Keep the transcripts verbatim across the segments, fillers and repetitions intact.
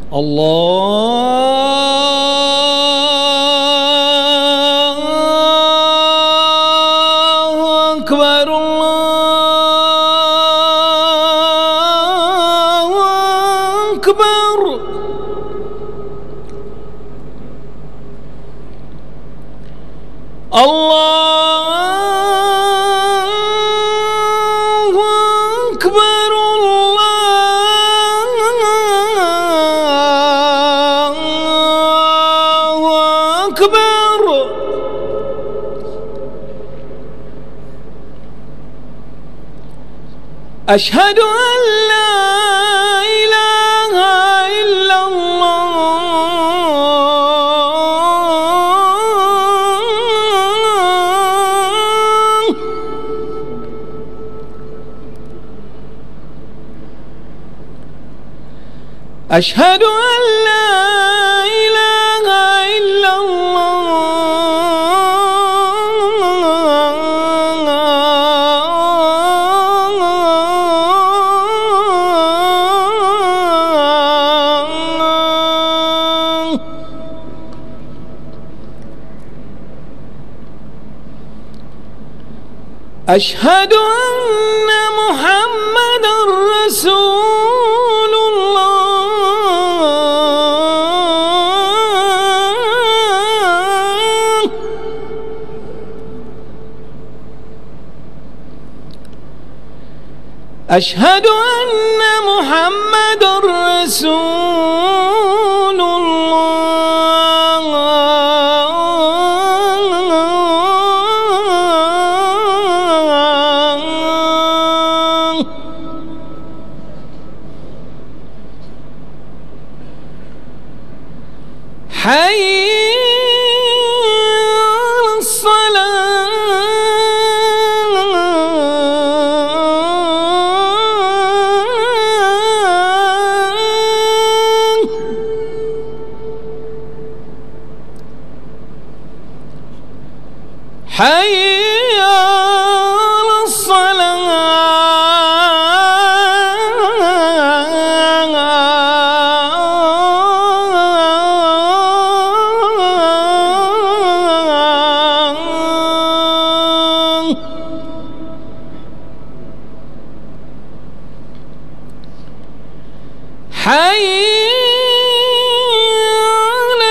الله أكبر الله أكبر. الله أكبر الله أكبر. أشهد أن لا إله إلا الله أشهد أن لا إله إلا الله أشهد أن محمدًا رسول الله. أشهد أن محمدًا رسول الله. حي على الصلاة. حي على الصلاة. حي على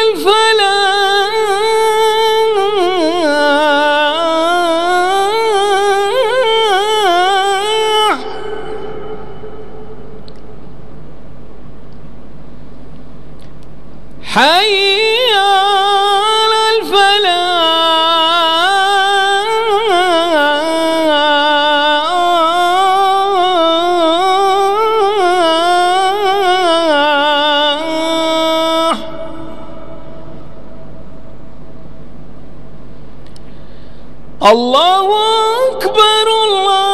الفلاح. حي على الفلاح. الله أكبر الله